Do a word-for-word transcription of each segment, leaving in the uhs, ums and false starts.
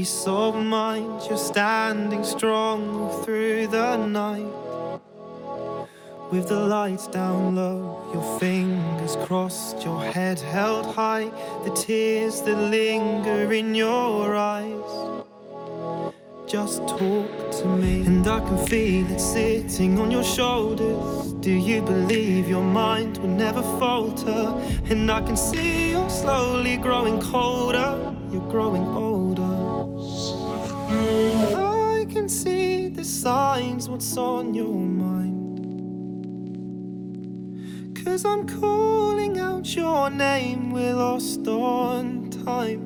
peace of mind. You're standing strong through the night, with the lights down low, your fingers crossed, your head held high, the tears that linger in your eyes. Just talk to me, and I can feel it sitting on your shoulders. Do you believe your mind will never falter? And I can see you're slowly growing colder, you're growing older. I can see the signs, what's on your mind, 'cause I'm calling out your name, we're lost on time.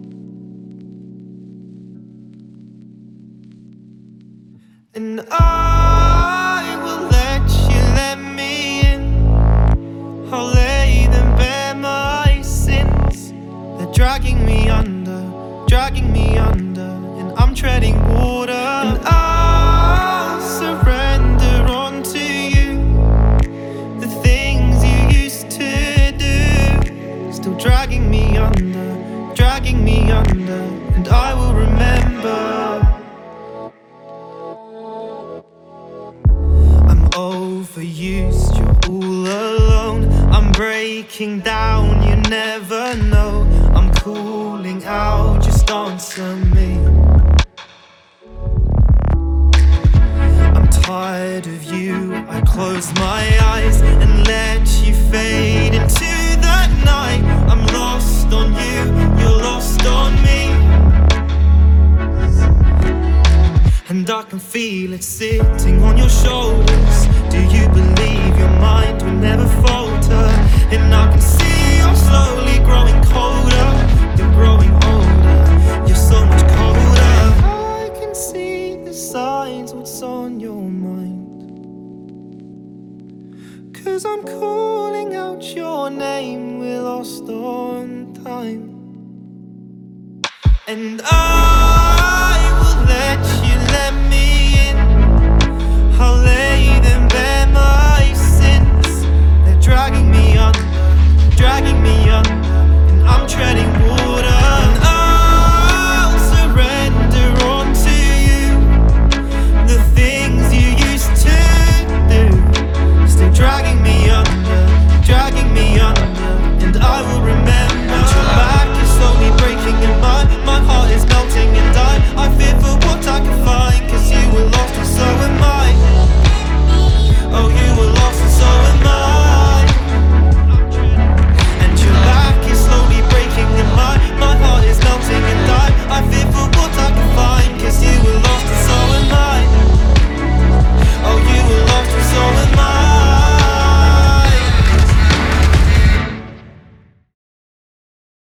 And I will let you let me in. I'll lay them bare, my sins. They're dragging me under, dragging me under, and I'm treading water. And I'll surrender onto you the things you used to do, still dragging me under, dragging me under, and I will remember. Overused, you're all alone. I'm breaking down, you never know. I'm cooling out, just answer me. I'm tired of you, I close my eyes and let you fade into the night. I'm lost on you, you're lost on me, and I can feel it sitting on your shoulders. Do you believe your mind will never falter? And I can see you're slowly growing colder, you're growing older, you're so much colder. I can see the signs, what's on your mind, 'cause I'm calling out your name, we're lost on time. And I will let you let me